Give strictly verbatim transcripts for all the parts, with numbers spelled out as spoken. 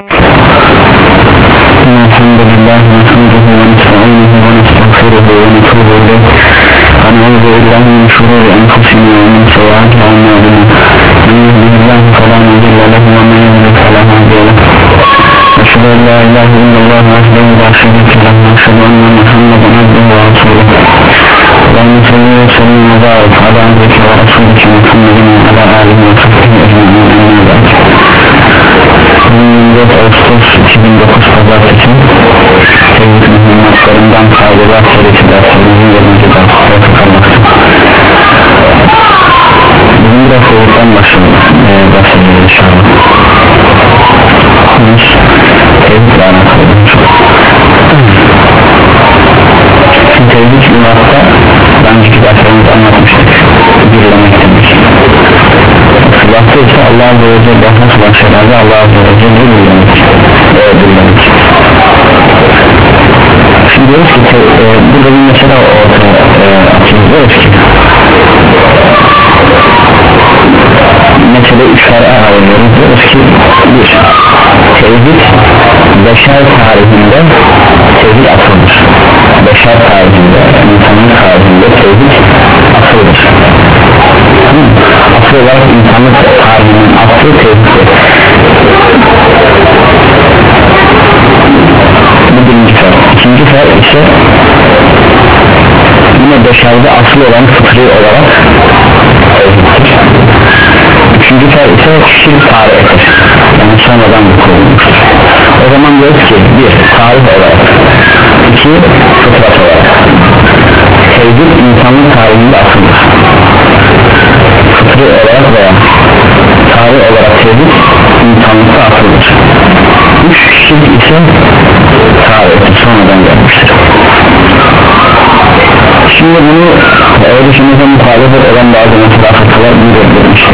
Elhamdülillah ve hamduhu ve nestainuhu ve nestağfiruhu ve netubu ileyh ve na'udzu billahi min şururi enfusina ve min seyyiati a'malina men yahdihillahu fela mudille lehu ve men yudlil fela hadiye lehu eşhedü en la ilahe illallah vahdehu la şerike lehu ve eşhedü enne Muhammeden abduhu ve resuluhu Allahümme salli ve sellim ve barik ala abdike ve rasulike Muhammedin ve ala alihi ve sahbihi ecmaîn. Amma ba'd. yirmi dört Ağustos iki bin dokuz Pazartesi Tevhid mühimmatlarından faydalar serisi derslerimizin yedinci dersine tıkanmakta. Bugün biraz soğuktan başlayalım ee, bahsedeceğiz inşallah. Konuş Tevhidle alakalı. Şimdi Tevhid mühimmatta daha önceki derslerimizde anlatmıştık. Birlemek demek. Sılahtı ise Allah Azze ve Celle nasıl başlardı Allah Azze ve Celle birlemek. Birlemek. Şimdi diyoruz ki e, burada bir mesele ortaya e, atıyoruz. Diyoruz ki mesele üç far'a ayırıyoruz. Diyoruz ki bir tevhid beşer tarihinde tevhid asıldır. Beşer tarihinde insanın tarihinde tevhid asıldır. Asıl olarak insanlık tarihinin aslı tevhiddir. Bu birinci fer. İkinci fer ise yine beşerde asıl olan fıtri olarak tevhiddir. Üçüncü fer ise şirk tarihidir. Yani sonradan bu kurulmuştur. O zaman diyoruz ki bir tarih olarak, iki fıtrat olarak tevhid insanlık tarihinde asıldır. Fıtri olarak veya tarih olarak tevhid insanlıkta asıldır. Üç şirk ise tarihte sonradan gelmiştir. Şimdi bunu öğretişimize muhalefet olan bazı mesela fıtralar bunu göstermiştir.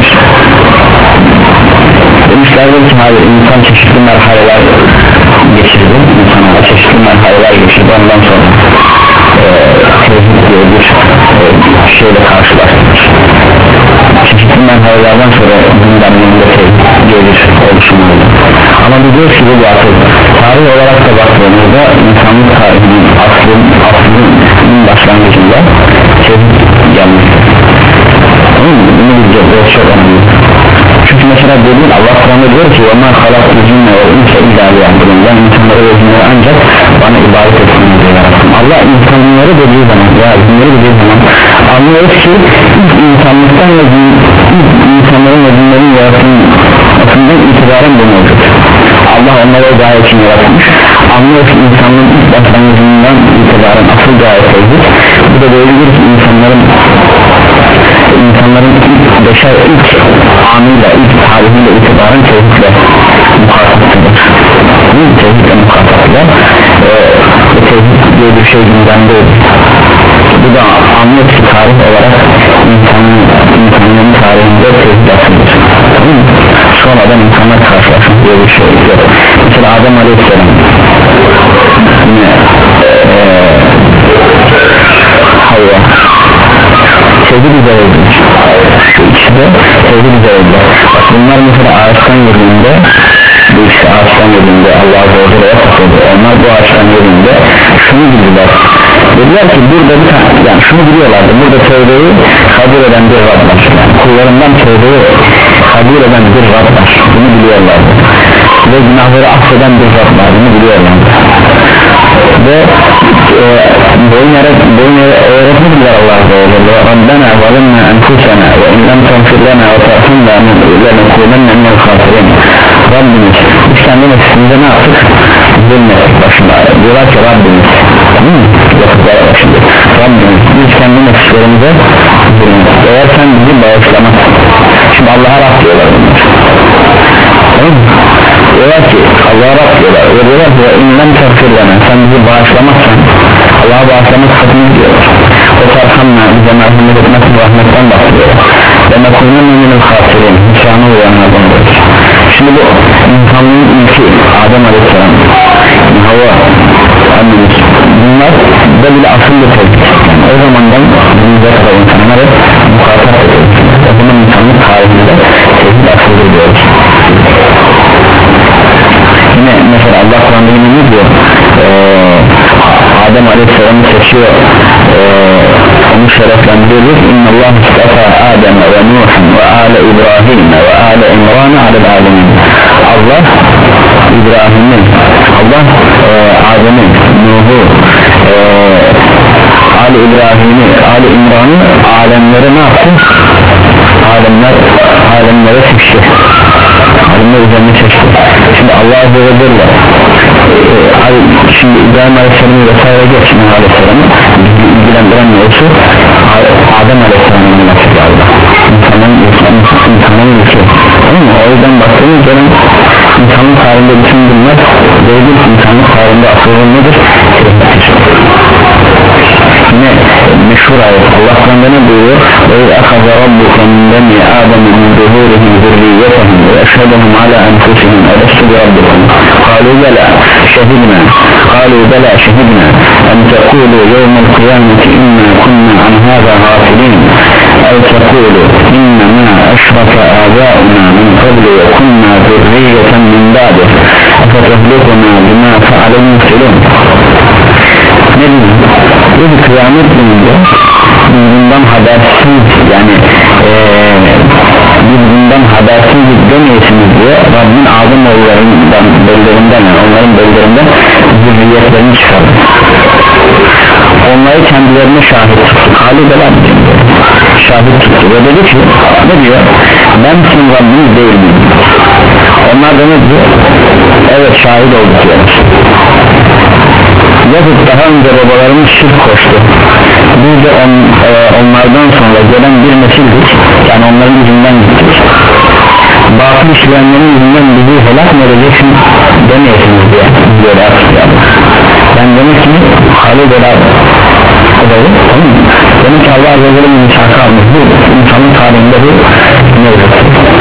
Demişlerdir ki hayır insan çeşitli merhaleler geçirdi, insana çeşitli merhaleler geçirdi, ondan sonra e, tevhid diye bir e, şeyle karşılaştırır. Çeşitli merhalelerden sonra gündemlerinde tevhid diye bir oluşum oldu. Ama biliyoruz ki bu batıl. Tarih olarak da baktığımızda insanlık tarihinin aslının, aslının başlangıcında tevhid gelmiştir. Tamam mı? Bunu bileceğiz, o çok önemli. Çünkü mesela dediğin Allah Kur'an'da diyor ki onlar halaklı cümle ve inse ilahi yaptırın. Ben insanları ve cümleleri ancak bana ibadet etsin diye yarattım. Allah insanları dediği zaman ya cümleleri dediği zaman anlıyoruz ki ilk insanlıktan ve ilk insanların ve cümlelerin yaratımından itibaren bu mevcut. Allah onları o gaye için yaratmış. Anlıyoruz ki insanlığın ilk başlangıcından itibaren asıl gaye tevhid. Bu da böyle bir insanların insanların ilk beşer ilk anıyla ilk tarihiyle itibaren tevhidle muhataptıdır. Tevhidle muhataptılar e, tevhid diye bir şey gündemde. Bu da anlıyor ki tarih olarak insanın, insanların tarihinde tevhid asıldır. Tamam mı? Sonradan insanlar karşılaşır diye bir şey yok. Mesela Adem Aleyhisselam yine e, Havva tevhid üzereydi. Şu ikisi de tevhid üzereydi. Bak bunlar mesela ağaçtan yediğinde, bu ikisi ağaçtan yediğinde Allah Azze ve Celle'ye takıldı. Onlar bu ağaçtan yediğinde şunu bildiler. Dediler ki burada bir tane, yani şunu biliyorlardı. Burada tevbeyi kabul eden bir Rab var. Yani kullarından tevbeyi kabul eden bir Rab var. Bunu biliyorlardı. Ve günahları affeden bir Rab var. Bunu biliyorlardı. Ve e, boyun öğretmediler Allah'a Azze ve Celle. Rabbena zalimna enfusena ve inlem tenfirlena ve terhamna lenekunenne minel khasirin. Rabbimiz biz kendi nefsimize ne yaptık? Zulmettik başında. Diyorlar ki Rabbimiz hmm, yapıklar başında. Rabbimiz biz kendi nefslerimize zulmettik. Eğer sen bizi bağışlamazsın. Şimdi Allah'a Rab diyorlar bunlar. Tamam mı? Diyorlar ki Allah'a Rab diyorlar. Ve diyorlar ki inlem tenfirlena sen bizi bağışlamazsan Allah'a bağışlamak sakınız diyorlar. O tarhamna bize merhamet etmesin rahmetten bahsediyorlar. Ve nekunenne minel khasirin. Hüsranı uyanlardan diyoruz. Şimdi bu insanlığın ilki Adem Aleyhisselam, Havva annemiz, bunlar da bile asıllı tevhid. Yani o zamandan bize kadar insanlar hep muhatap ediyoruz. O zaman insanlık tarihinde tevhid asıldır diyoruz. Adem Aleyhisselam'ı seçiyor, ee, onu şereflendiriyor. İnna Allah istafa Adem ve Nuh'un ve ale İbrahim ve ale İmran alel alemin. Allah İbrahim'in, Allah e, Adem'in, Nuh'u, e, Ali İbrahim'i, Ali İmran'ı alemlere ne yaptı? Alemler, alemlere seçti. Alemler üzerine seçti. Şimdi Allah Azze ve Celle e, şimdi İbrahim Aleyhisselam'ı vesaire geçti Aleyhisselam'ı ilgilendiren ne olsun? Adem Aleyhisselam'ın nasıl Allah? İnsanın insanın ülke. O yüzden baktığımız zaman insanın tarihinde bütün bunlar değildir. İnsanın tarihinde asıl nedir? Yine meşhur ayet Allah Kur'an'da ne buyuruyor? ve akaza rabbuka min bani adem min zuhurihim zurriyetehum ve eşhedehum ala enfusihim elestu bi rabbikum kalu bela şehidna kalu bela şehidna en tekulu yevmel kıyameti inna kunna an hâzâ gâfilin ev tekulu innama eşraka âbâuna min qablu ve kunna zurriyeten min ba'dih efetehlikuna bima fe'alel mufsilun. Ne diyeyim? Bir kıyamet gününde bundan habersiz, yani ee, biz bundan habersiz demeyesiniz diye Rabbin Adem oğullarından bellerinden, yani onların bellerinden zürriyetlerini çıkardı. Onları kendilerine şahit tuttu. Halideler şahit tuttu ve dedi ki, ne diyor? Ben sizin Rabbiniz değil miyim? Onlar da ne diyor? Evet, şahit olduk diyor. Yazık, daha önce babalarımız şirk koştu. Biz de on, e, onlardan sonra gelen bir nesildik. Yani onların yüzünden gittik. Batıl işleyenlerin yüzünden bizi helak mı edeceksin demeyesiniz diye diyor artık. Ben demek ki Halid el-Ad odayı, tamam mı? Demek ki Allah Azze ve Celle'nin misakı almış. Bu insanın tarihinde bir mevcut.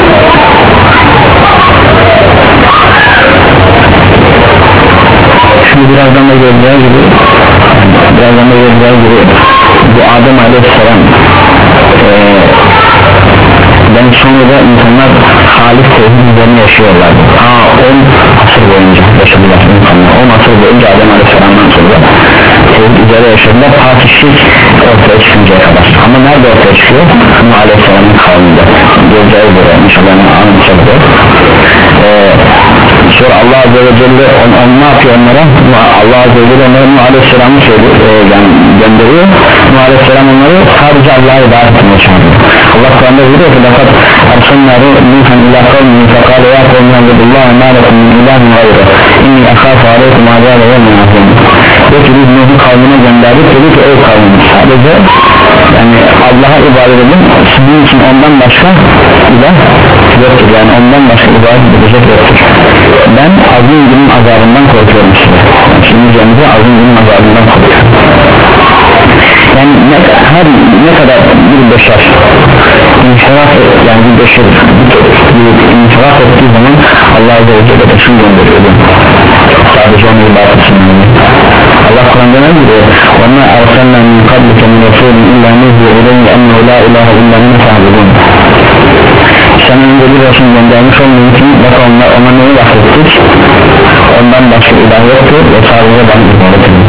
Şimdi birazdan da göreceğiz gibi birazdan da göreceğiz gibi bu Adem Aleyhisselam e, ben sonra da insanlar halis tevhid üzerine yaşıyorlar. Aa on asır boyunca yaşadılar insanlar. on asır boyunca Adem Aleyhisselam'dan sonra tevhid üzerine yaşadılar. Fatih şirk ortaya çıkıncaya kadar. Ama nerede ortaya çıkıyor? Nuh Aleyhisselam'ın kavminde. Göreceğiz böyle inşallah anlatacağız. Eee Sonra Allah Azze ve Celle on, on ne yapıyor onlara? Allah Azze ve Celle onlara Nuh Aleyhisselam'ı söylüyor, e, yani gönderiyor. Nuh Aleyhisselam onları sadece Allah'a ibadet etmeye çağırıyor. Allah Kur'an'da diyor ki fakat Ersenleri Nuh'un ila kavmin fekale ya kavmin abdullahi mâlekum min ilahin gayre inni akhafu aleykum azâle ve minâfim. Diyor ki biz Nuh'un kavmine gönderdik, dedi ki ey kavmin sadece yani Allah'a ibadet edin, sizin için ondan başka ilah yoktur, yani ondan başka ibadet edecek yoktur. Ben azim günün azabından korkuyorum size. Şimdi üzerinde azim günün azabından korkuyorum. Yani ne, her ne kadar bir beşer inşiraf et, yani bir beşer bir inşiraf ettiği zaman Allah Azze ve Celle de şunu gönderiyor. Sadece onu ibadet etsin. Allah Kur'an'da ne diyor? وَمَا أَرْسَلْنَا مِنْ قَبْلِكَ مِنْ رَسُولٍ إِلَّا نُوحِي إِلَيْهِ أَنَّهُ لَا إِلَٰهَ إِلَّا أَنَا فَاعْبُدُونِ. Sen önce bir Resul göndermiş olmanın için bak onlar ona neyi bahsettik? Ondan başka ilah yoktur ve sadece bana ibadet edin.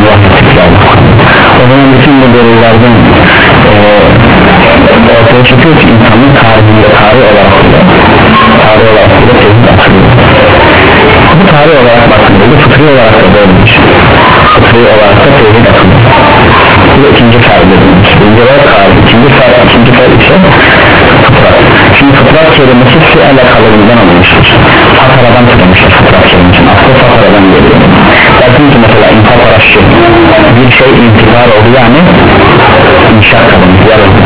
O zaman bütün bu delillerden e, ortaya çıkıyor ki insanın tarihinde tarih olarak bile tarih olarak bile tevhid açılıyor. Bu tarih olarak bakılıyor, fıtri olarak da böyledir. Fıtri olarak da tevhid açılıyor. Bu da ikinci tarih dediğimiz. Birinci olarak tarih, ikinci tarih, ikinci tarih ise fıtrat. Şimdi fıtrat kelimesi fiile kalıbından alınmıştır. Fataradan tutulmuştur fıtrat kelimesinin. Aslında fataradan geliyor. Dersin ki mesela infatara şey, bir şey intifar oldu, yani inşa kalınmış, yarıldı.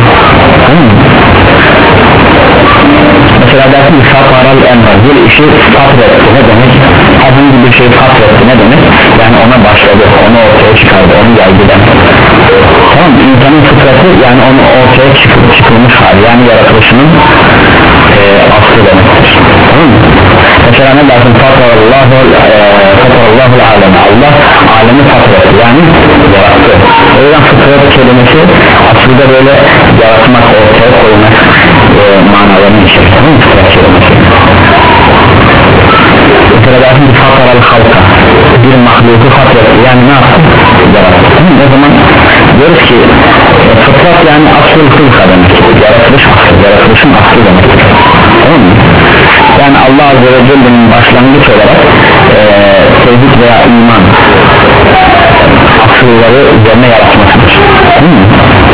Mesela dersin ki fataral envar, bir işi fatretti, ne demek? Herhangi bir şey fatretti, ne demek? Yani ona başladı, onu ortaya çıkardı, onu yaydı. Tamam, insanın fıtratı yani onu ortaya çıkıp çıkılmış hali, yani yaratılışının e, aslı demektir. Tamam mı? Mesela ne dersin? Fatarallahu fatarallahu alem, Allah alemi fatretti, yani yarattı. O yüzden fıtrat kelimesi aslında böyle yaratmak, ortaya koymak e, manalarını içerir. Tamam mı? Fıtrat kelimesi. Mesela dersin ki fataral halka, bir mahluku fatretti, yani ne yaptı? Yarattı. diyoruz ki e, fıtrat yani asıl kılka demek, yaratılış asıl, yaratılışın aslı demek, tamam mı? Yani Allah Azze ve Celle'nin başlangıç olarak e, tevhid veya iman asılları üzerine yaratmasıdır, değil mi?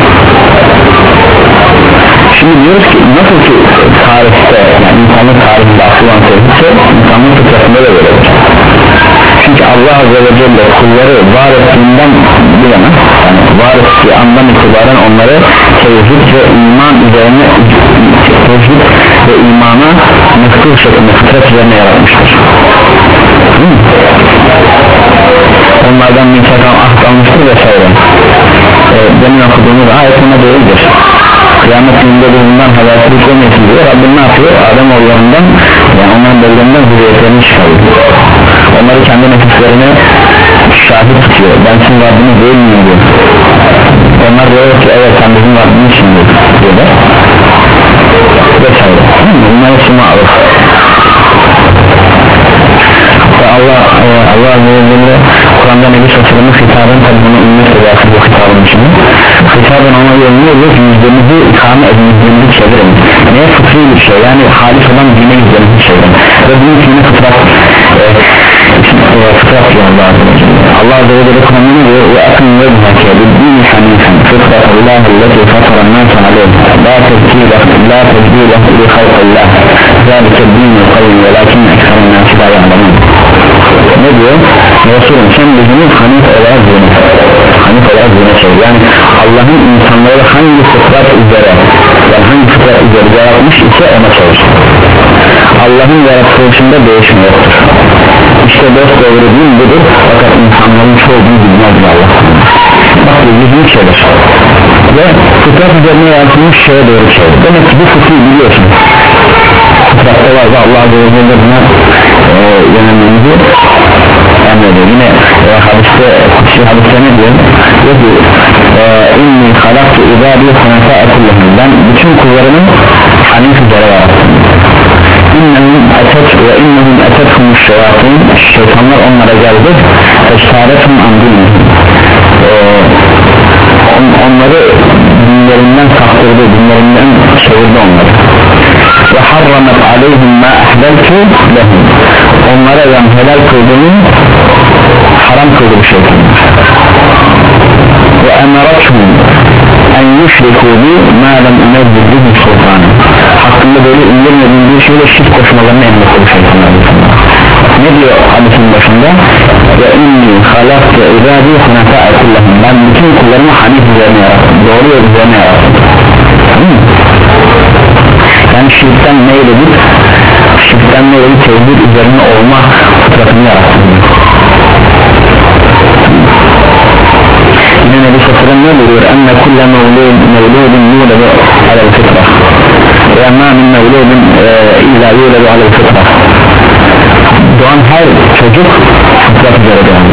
Şimdi diyoruz ki nasıl ki tarihte, yani insanlık tarihinde asıl olan tevhidse insanlık fıtratında da böyle olur. Çünkü Allah Azze ve Celle kulları var ettiğinden bu yana, yani var ettiği andan itibaren onları tevhid ve iman üzerine, tevhid ve imana mefkul şeklinde fıtrat üzerine yaratmıştır. Hmm. Onlardan mitakam ahd almıştır vesaire. E, demin okuduğumuz ayet ona değildir. Kıyamet gününde bundan habersiz olmayasın diyor. Rabbim ne yapıyor? Adem oğullarından, yani onların belirlerinden hürriyetlerini çıkarıyor. Onları kendi nefislerine şahit tutuyor. Ben sizin Rabbiniz değil miyim diyor. Onlar diyor ki evet sen bizim Rabbimizsin diyorlar. Vesaire. Bunlar hepsi mağruf. Allah Allah Azze ve Celle Kur'an'da Nebi Sallallahu hitaben, tabi bunu ümmet edası bu hitabın içinde hitaben ona yolluyoruz, yüzlerinizi ikame edin, yüzlerinizi çevirin. Neye? Fıtri bir şey, yani halis olan dine yüzlerinizi çevirin ve bunun içinde fıtrat e, fıtrat diyor Allah Azze ve Celle. Allah Azze ve Celle Kur'an'da diyor ve akın ve bihake bildiğin hanifen fıtrat Allah'ı leti fataran nasa aleyh la tezkile la tezkile li halkallah zâlike dîn-i kavim velakin ekserin nâsi la ya'lamun. Ne diyor? Resulüm sen bizim hanif olarak zihni hanif olarak zihni çevir, yani Allah'ın insanları hangi fıtrat üzere, yani hangi fıtrat üzere yaratmış ise ona çevir. Allah'ın yaratılışında değişim yoktur. İşte dost doğru din budur, fakat insanların çoğu bunu bilmez Allah. Bak bu zihni çevir ve fıtrat üzerine yaratılmış şeye doğru çevir. Demek ki bu fıtri biliyorsun, fıtratta var ve Allah Azze ve Celle buna e, yönelmemizi emrediyor. Yine e, hadiste, kutsi hadiste ne diyor? Diyor ki inni halaktu ibadi hunafa'a kullahum, ben bütün kullarını hanif üzere yarattım. İnnehum etet ve innehum etethumuş şeyatîn, şeytanlar onlara geldi estâretum andillihim, onları dinlerinden saptırdı, dinlerinden çevirdi onları ve harramet aleyhim ma ahdeltu lehum, onlara ben helal kıldığını haram kıldı bu şeytanlar ve emarathum en yüşriku bi ma lem unezzil bihi sultanı, hakkında böyle indirmediğim bir şeyle şirk koşmalarını emretti bu şeytanlar. Ne diyor hadisin başında? Ve inni halaktu ibadi hunafa'a kullahum, ben bütün kullarımı hanif üzerine yarattım, doğru yol üzerine yarattım. Hmm. Yani şirkten meyledip şirkten meyledip tevhid üzerine olma fıtratını yarattım. Yine Nebi Sallallahu ne buyuruyor? Enne kulle mevludun yuledu alel fıtra ve ma min mevludun illa yuledu alel fıtra, doğan her çocuk fıtrat üzere doğan.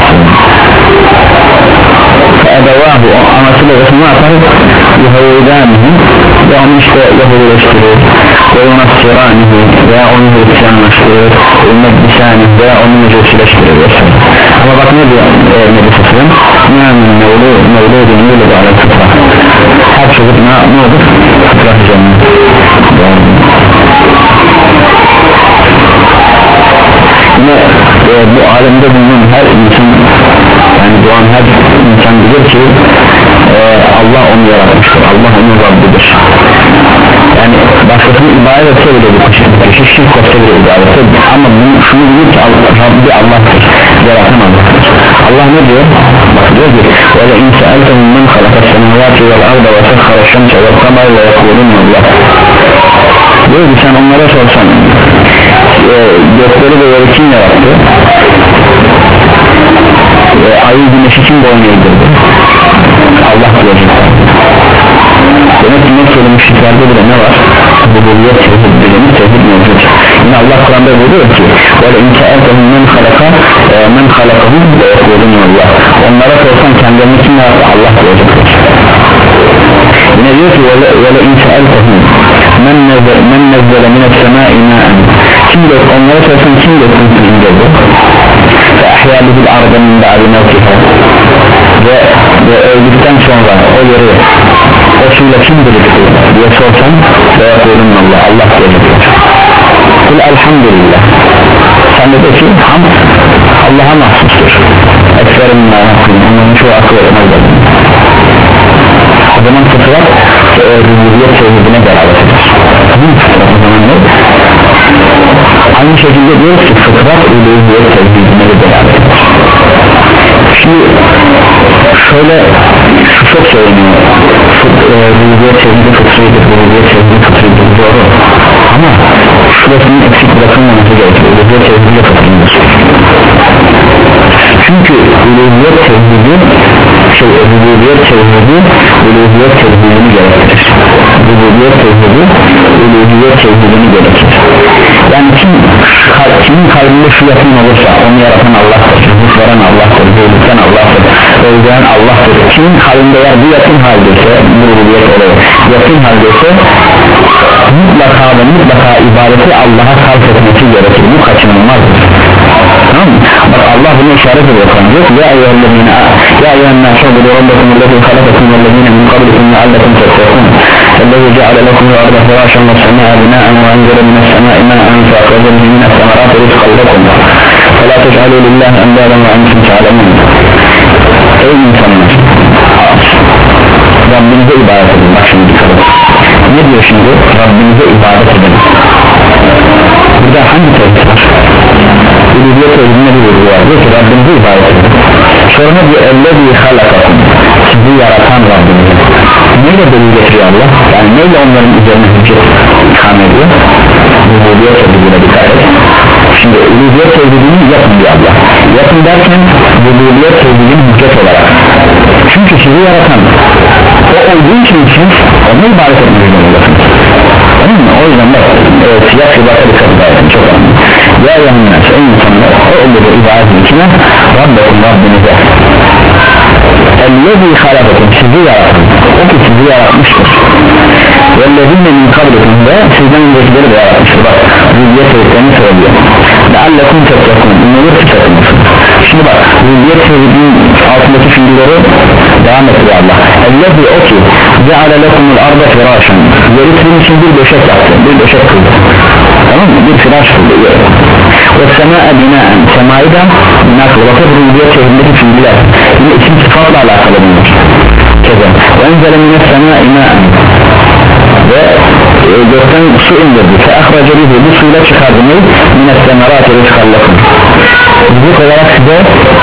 Feedevahu, anasıyla ne yapar? Yahudanihi, ve onu işte Yahudileştirir ve ona siranihi veya onu Hristiyanlaştırır, Meddisanihi veya onu Mecusileştirir. Ama bak ne diyor e, Nebi Sallallahu yani mevludun yuledu alel fıtra, her çocuk ne, ne olur? Fıtrat üzerine. Yine e, bu alemde bulunan her insan, yani doğan her insan bilir ki e, Allah onu yaratmıştır, Allah onun Rabbidir. Yani başkasını ibadet etse bile bu kişi şirk etse bile ibadet etse, ama bunu, şunu bilir ki Allah, Rabbi Allah'tır, yaratan Allah'tır. Allah ne diyor? Bak diyor ki وَلَا اِنْ سَأَلْتَهُمْ مَنْ خَلَقَ السَّمَوَاتِ وَالْاَرْضَ وَسَخَّرَ الشَّمْسَ وَالْقَمَرَ وَيَقُولُونَ اللّٰهِ. Diyor ki sen onlara sorsan e, gökleri ve yeri kim yarattı? E, ayı güneşi kim boyun eğdirdi? Allah diyecekler. Demek ki ne söylemişliklerde bile ne var? Bu buluyor tevhid bilimi, tevhid mevcut. Yine Allah Kur'an'da buyuruyor ki böyle imkâetehum men halaka men halakahum ve yekulun Allah, onlara sorsan kendilerini kim yarattı? Allah diyecekler. Yine diyor ki vele imkâetehum men nezzele minet semâi mâen, kim dök, onlara sorsan kim döktün indirdi ve ahyâ bihil arda min ba'di mevkiha, ve ve öldükten sonra o yeri o suyla kim birikti diye sorsan ve yakulun Allah, Allah diyecekler. Kul elhamdülillah, sen de de ki hamd Allah'a mahsustur. Ekserim mağfirin, onun çoğu akıl etmezler. O zaman fıtrat rububiyet tevhidine beraber eder. Fıtrat o zaman ne? Aynı şekilde diyoruz ki fıtrat rububiyet tevhidine beraber eder. Şimdi şöyle şu çok söyleniyor, rububiyet tevhidi fıtridir, rububiyet tevhidi fıtridir, doğru, ama şurasının eksik bırakılmaması gerekiyor. Rububiyet tevhidi fıtridir, çünkü rububiyet tevhidi şey rububiyet tevhidi rububiyet tevhidini gerektirir. Rububiyet tevhidi rububiyet tevhidini gerektirir. Yani kim, kimin kalbinde şu yakın olursa onu yaratan Allah'tır, rızık veren Allah'tır, bölükten Allah'tır, öldüren Allah'tır. Kimin kalbinde eğer bu yakın haldeyse, bu rububiyet olayı yakın haldeyse mutlaka ve mutlaka ibadeti Allah'a sarf etmesi gerekir. Bu kaçınılmazdır. Tamam mı? Bak Allah bunu işaret ediyor. Ya eyyühellezine ya eyyühennâ şubudu rabbekum ellezî halakakum vellezîne min qablikum leallekum tettekûn ellezî ceale lekumul arda firâşen ve semâ'a binâen ve enzele mine's-semâ'i mâ'en fe'akhraja bihi mine's-semerâti rizqan lekum ve lâ tec'alû lillâhi endâden ve entum te'lemûn. Ey insanlar, Rabbinize ibadet edin. Bak şimdi dikkat edin. Ne diyor şimdi? Rabbinize ibadet edin. Burada hangi tevhid var? Uluhiyet tevhidine bir vurgu var. Diyor ki Rabbinize ibadet edin. Sonra diyor ellezî halakakum, sizi yaratan Rabbinize. Neyle delil getiriyor Allah? Yani neyle onların üzerine hüccet ikame ediyor? Uluhiyet tevhidine dikkat et. Şimdi uluhiyet tevhidini yapın diyor Allah. Yapın derken uluhiyet tevhidini hüccet olarak. Çünkü sizi yaratan o olduğu için siz ona ibadet etmeniz zorundasınız. Tamam mı? O yüzden bak e, siyah ibadete dikkat edin, çok önemli. Ya yanınlar, ey insanlar, o olduğu ibadetin içine Rabbekum Rabbinize ellezî halakakum, sizi yaratan, o ki sizi yaratmıştır. Vellezîne min kablikum, ve sizden öncekileri de yaratmıştır. Bak rububiyet tevhidini söylüyor. Leallekum tettekûn, umulur ki sakınırsın. Şimdi bak rububiyet tevhidinin altındaki fiilleri devam ettiriyor Allah. Ellezî, o ki ceale lekumul arda firâşen, yeri sizin için bir döşek yaptı, bir döşek kıldı. Tamam mı? Bir firaş kıldı. Ve semâ'e binâen, semayı da bina kıldı. Bakın rububiyet tevhidindeki fiiller yine isim sıfatla alakalı bunlar. Ve enzele mine's-semâ'i mâ'en, ve e, gökten su indirdi. Fe'akhraja bihi, bu suyla çıkardı. Mine's-semerâti rizqan lekum, rızık olarak size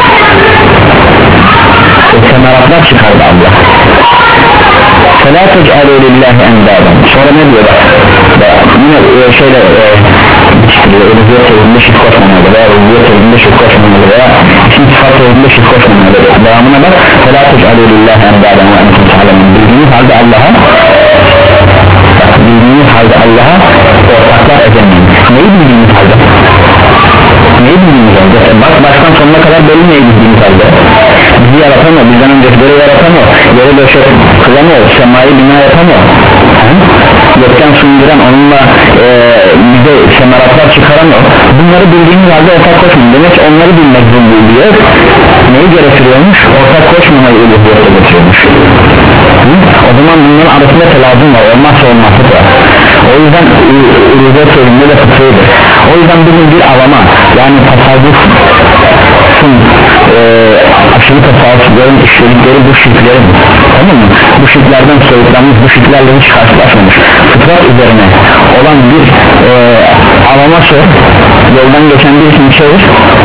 semeratlar çıkardı Allah. فَلَا تَجْعَلُوا لِلّٰهِ اَنْدَادًا. Sonra ne diyor bak, yine e, şöyle rububiyet tevhidinde şirk koşmamalı veya rububiyet tevhidinde şirk koşmamalı veya isim sıfat tevhidinde şirk koşmamalı. Devamına bak, فَلَا تَجْعَلُوا لِلّٰهِ اَنْدَادًا وَاَنْتُمْ تَعْلَمُونَ. Bildiğiniz halde Allah'a bildiğiniz halde Allah'a ortaklar edinmeyin. Neyi bildiğiniz halde? Neyi bildiğiniz halde? Bak baştan sonuna kadar belli neyi bildiğiniz halde? Bizi yaratan o, bizden öncekileri yaratan o, yeri döşek kılan o, semayı bina yapan o, gökten su indiren, onunla e, bize semeratlar çıkaran o. Bunları bildiğiniz halde ortak koşmayın. Demek ki onları bilmek zorunda, neyi gerektiriyormuş? Ortak koşmamayı uluhiyete getiriyormuş. O zaman bunların arasında telazım var, olmazsa olmazlık var. O yüzden uluhiyet tevhidinde de fıtrıdır. O yüzden bugün bir avama, yani tasavvufun e, aşırı tasavvufların işledikleri bu şirklerin, tamam mı? Bu şirklerden soyutlanmış, bu şirklerle hiç karşılaşmamış, fıtrat üzerine olan bir e, avama sor, yoldan geçen bir kim çevir,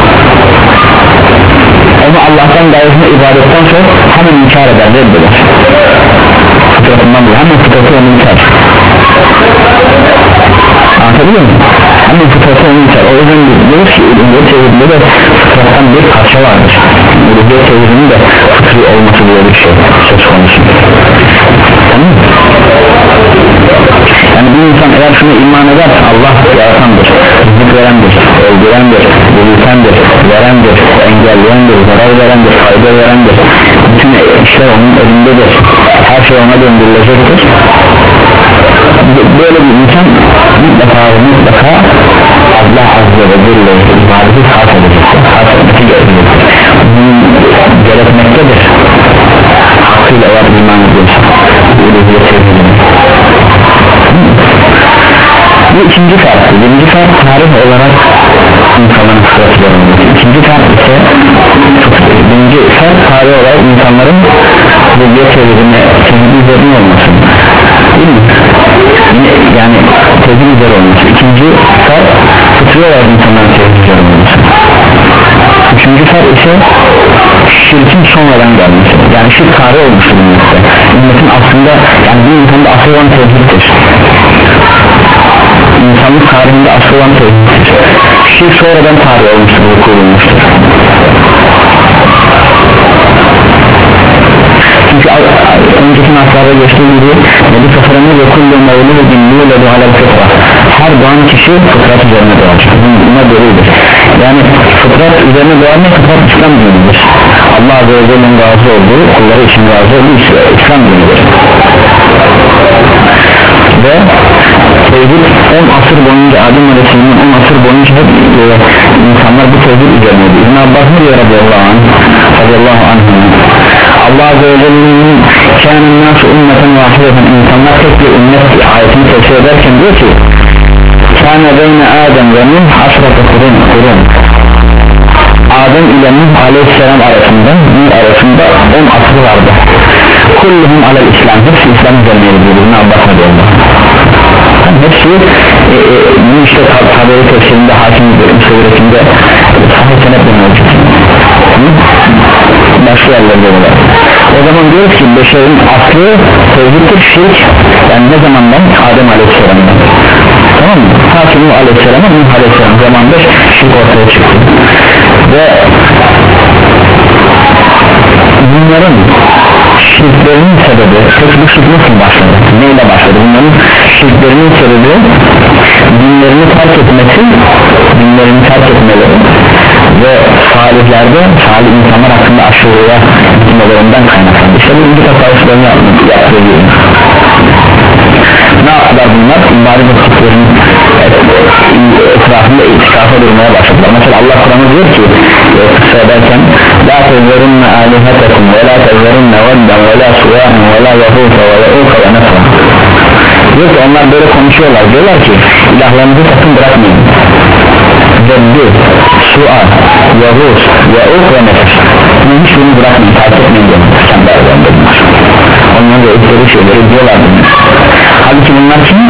onu Allah'tan gayesine ibadetten sonra hemen inkar eder, reddeder. Fıtratından bile hemen fıtratı onu inkar. Anlatabiliyor muyum? Hemen fıtratı onu inkar. O yüzden diyoruz ki uluhiyet tevhidinde de fıtrattan bir parça vardır. Uluhiyet tevhidinin de fıtri olması diye bir şey söz konusu. Tamam mı? Yani bir insan eğer şunu iman ederse Allah yaratandır, rızık verendir, öldürendir, bulutandır, verendir, engelleyendir, zarar verendir, fayda verendir, bütün işler onun elindedir, her şey ona döndürülecektir. Böyle bir insan mutlaka mutlaka Allah Azze ve Celle ibadeti sarf edecektir, sarf etmesi gerekmektedir. Gerekmektedir. üzere olması. İkinci şart ise birinci şart tarih olarak insanların zürriyet tevhidine tevhid üzerine olması, değil mi? Yani tevhid üzere olması. İkinci şart fıtri olarak insanların tevhid üzere olması. Üçüncü şart ise şirkin sonradan gelmesi. Yani şirk tarih olmuştur ümmette. Ümmetin aslında, yani bir insanda asıl olan tevhiddir. İnsanlık tarihinde asıl olan tevhiddir. Şirk sonradan tarih olmuştur, kurulmuştur. Çünkü önceki naslarda geçtiği gibi Nebi Fıtranı ve kullu mevlûdü dinliği ve duhalel fıtra, her doğan kişi fıtrat üzerine doğar. Buna göredir. Yani fıtrat üzerine doğar ne? Fıtrat İslam dinidir. Allah Azze ve Celle'nin razı olduğu, kulları için razı olduğu İslam dinidir. Ve tevhid on asır boyunca, Adem Aleyhisselam'ın on asır boyunca hep e, insanlar bu tevhid üzerineydi. İbn Abbas mı diyor radıyallahu anh, radıyallahu anh, Allah Azze ve Celle'nin kânen nâsu ümmeten vahideten, insanlar tek bir ümmet ayetini tefsir ederken diyor ki kâne beyne Adem ve Nuh asrata kurun kurun, Adem ile Nuh Aleyhisselam arasında Nuh arasında on asır vardı. Kulluhum alel İslam, hepsi İslam üzerineydi diyor İbn Abbas radıyallahu anh. Hepsi e, e, bu işte tabiri tefsirinde, hakim suretinde sahih senetle mevcut. Başka yerlerde var. O zaman diyoruz ki beşerin aslı tevhiddir, şirk. Yani ne zamandan? Adem Aleyhisselam'dan. Tamam mı? Hakim Aleyhisselam'a, Nuh Aleyhisselam zamanında şirk ortaya çıktı. Ve bunların şirklerinin sebebi, peki bu şirk nasıl başladı? Neyle başladı? Bunların şirklerinin sebebi dinlerini terk etmesi, dinlerini terk etmeleri ve salihlerde, salih insanlar hakkında aşırıya gitmelerinden kaynaklandı. İşte bu bir tasarruflarını yaptığı gibi. Ne yaptılar bunlar? İbadet ettiklerinin etrafında itikafa durmaya başladılar. Mesela Allah Kur'an'ı diyor ki kısa ederken la tezverunne alihetekum ve la tezverunne vedden ve la suvahen ve la yahuta ve yauka ve nesra. Diyor ki onlar böyle konuşuyorlar, diyorlar ki ilahlarınızı sakın bırakmayın. Veddi, su'a, yahut, yauk ve nesra, bunun hiçbirini bırakmayın, takip etmeyin diyor. Sen de öğrendirler. Onların da etkileri şeyleri diyorlar. Halbuki bunlar kim?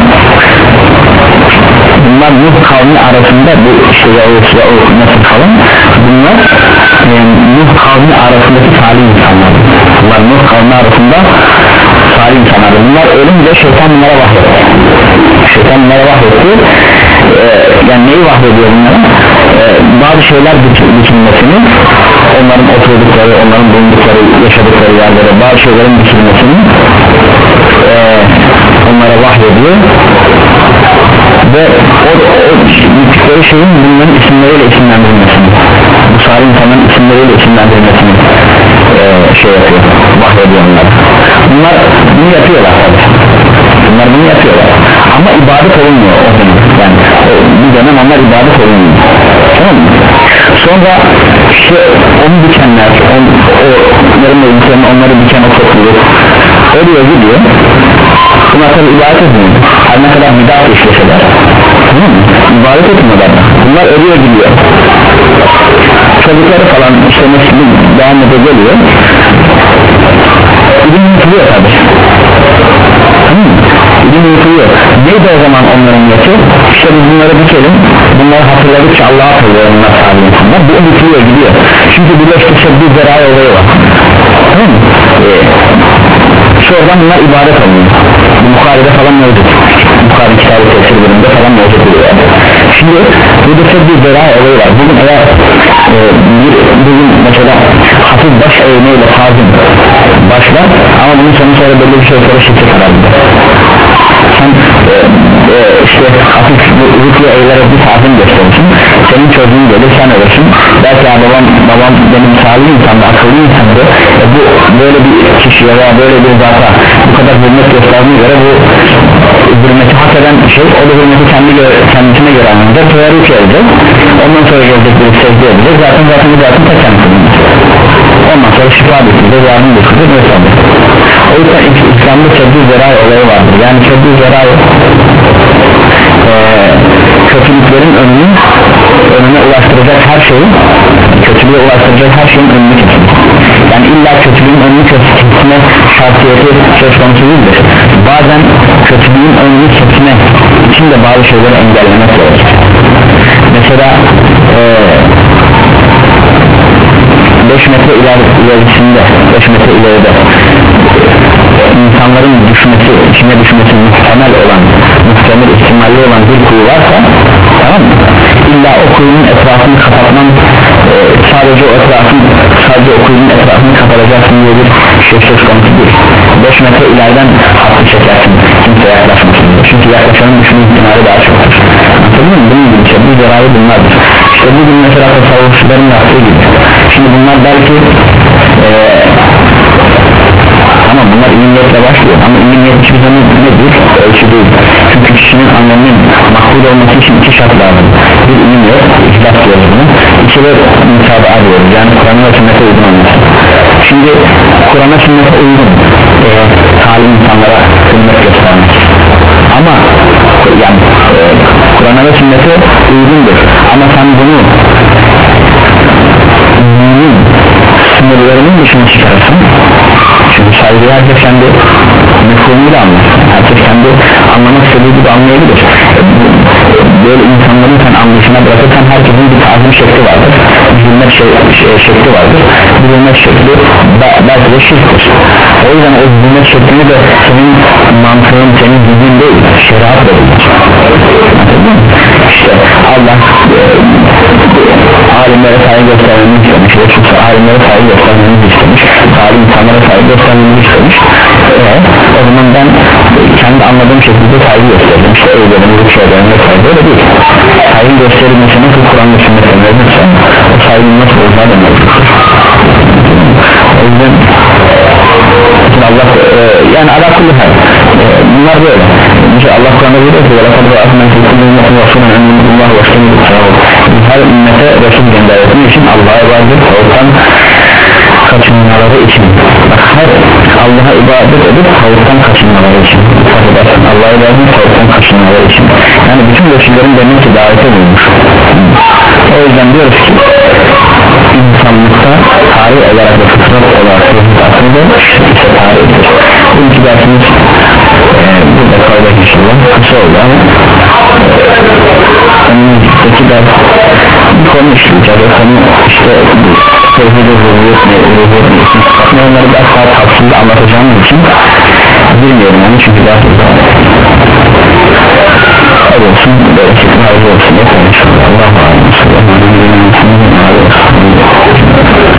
Bunlar Nuh kavmi arasında, bu işte Yavuz, Yavuz nasıl kavim? Bunlar e, Nuh kavmi arasındaki salih insanlar. Bunlar Nuh kavmi arasında salih insanlar. Bunlar ölünce şeytan bunlara vahyetti. Şeytan bunlara vahyetti. E, yani neyi vahyediyor bunlara? E, bazı şeyler biçilmesini, onların oturdukları, onların bulundukları, yaşadıkları yerlere bazı şeylerin biçilmesini e, onlara vahyediyor ve o, o bittikleri şeyin bunların isimleriyle isimlendirilmesini, bu salih insanların isimleriyle isimlendirilmesini e, şey yapıyor, vahyediyor onlara. Bunlar bunu yapıyorlar tabii. Bunlar bunu yapıyorlar ama ibadet olmuyor o dönem. Yani o, bu dönem onlar ibadet olmuyor. Tamam mı? Sonra işte onu dikenler, on, o, onların ölümlerini onları diken o topluluk ölüyor gidiyor. Buna tabi ibadet etmiyor. Her ne kadar bidat işleseler, tamam mı? İbadet etmiyorlar. Bunlar ölüyor gidiyor. Çocukları falan işte mesela devam ede geliyor. İlim yutuluyor tabi. Tamam mı? İlim yutuluyor. Neydi o zaman onların niyeti? İşte biz bunları dikelim. Bunları hatırladıkça Allah'a hatırlıyor onlar sahibi insanlar. Bu yutuluyor gidiyor. Çünkü bir işte bir zerai olayı var. Tamam mı? Ee, Sonradan bunlar ibadet alıyor. Bukhari'de falan mevcut. Bukhari kitabı tefsir bölümünde falan mevcut oluyor. Şimdi burada çok bir zerai olayı var. Bugün eğer e, bir, bugün mesela hafif baş eğmeyle tazim başlar ama bunun sonu sonra belli bir şey sonra şirket herhalde. Sen e, e, işte hafif rüküye eğilerek bir tazim gösterirsin. Senin çocuğun gelir, sen ölürsün. Belki ya babam, babam benim sağlığı insandı, akıllı insandı. E, bu böyle bir kişiye veya böyle bir zata bu kadar hürmet gösterdiğine göre bu hürmeti hak eden şey, o da hürmeti kendi göre, kendisine göre anlayacak, teorik edecek. Ondan sonra gelecek bir secde edecek. Zaten zaten zaten tek kendisine. Ondan sonra şifa edilecek, yardım edilecek vesaire. O yüzden İslam'da çabuk zerai olayı vardır. Yani çabuk zerai e, kötülüklerin önünü önüne ulaştıracak her şeyin, kötülüğe ulaştıracak her şeyin önünü kesin. Yani illa kötülüğün önünü kesme şartiyeti söz konusu değildir. Bazen kötülüğün önünü kesme için de bazı şeyleri engellemek gerekir. Mesela beş metre ilerisinde, beş metre ileride insanların düşmesi, içine düşmesi muhtemel olan, muhtemel ihtimalli olan bir kuyu varsa, tamam mı? İlla o kuyunun etrafını kapatman, e, sadece o etrafın, sadece o kuyunun etrafını kapatacaksın diye bir şey söz konusu değil. beş metre ileriden hattı çekersin, kimse yaklaşmasın. Çünkü yaklaşanın düşme ihtimali daha çoktur. Anladın mı? Bunun gibi şey, bu zararı bunlardır. İşte bugün mesela tasavvufçuların yaptığı gibi. Şimdi bunlar belki e, ama bunlar iyi niyetle başlıyor ama iyi niyet hiçbir zaman nedir? Ölçü değil. Çünkü kişinin anlamının makbul olması için iki şart lazım. Bir iyi niyet, ihlas diyoruz bunu. İki de müsaade diyoruz. Yani Kur'an'a ve sünnete uygun olması. Şimdi Kur'an'a sünnete uygun e, talim insanlara sünnet göstermek. Ama yani e, Kur'an'a ve sünnete uygundur. Ama sen bunu dinin sınırlarının dışına çıkarırsın. Çünkü saygıyı herkes kendi mefhumuyla anlar. Herkes kendi anlamak istediği gibi anlayabilir. Böyle insanların sen anlayışına bırakırsan herkesin bir tazim şekli vardır. Hürmet şey, şey, şekli vardır. Bu hürmet şekli belki de şirktir. O yüzden o hürmet şeklini de senin mantığın, senin bildiğin değil, şeriat verilir. İşte Allah e, alimlere saygı göstermemizi istemiş. Çünkü alimlere saygı göstermemizi istemiş. Alim insanlara saygı göstermemizi istemiş. Evet, o zaman ben kendi anladığım şekilde saygı gösterdim. İşte evlerimde şeylerine saygı öyle değil. Saygı gösterilmesi nasıl Kur'an'ın sünnete verilirse o saygının nasıl olacağı da mevcuttur. O yüzden Allah e, yani ala kulli hal e, bunlar böyle. Mesela Allah Kur'an'da diyor ki وَلَقَدْ رَأَتْنَا فِي كُلِّ اُمَّةٍ رَسُولًا أَنْ اعْبُدُوا اللّٰهَ وَاجْتَنِبُوا الطَّاغُوتَ. Her ümmete Resul gönderildiği için Allah'a ibadet tağuttan kaçınmaları için. Bak her Allah'a ibadet edip tağuttan kaçınmaları için. Allah'a ibadet edip tağuttan kaçınmaları için. Yani bütün Resullerin demek ki davete bulmuş. O yüzden diyoruz ki insanlıkta tarih olarak ve fıtrat olarak aslında işte tarihtir. Bugünkü dersimiz e, burada kalacak inşallah. Kısa oldu ama önümüzdeki ders bir konu işleyeceğiz. O konu işte tevhid-i ruhiyet ne, ruhiyet ne için ben onları biraz daha tavsiyeli anlatacağım için bilmiyorum yani çünkü daha fazla olsun, bereketli hayırlı olsun.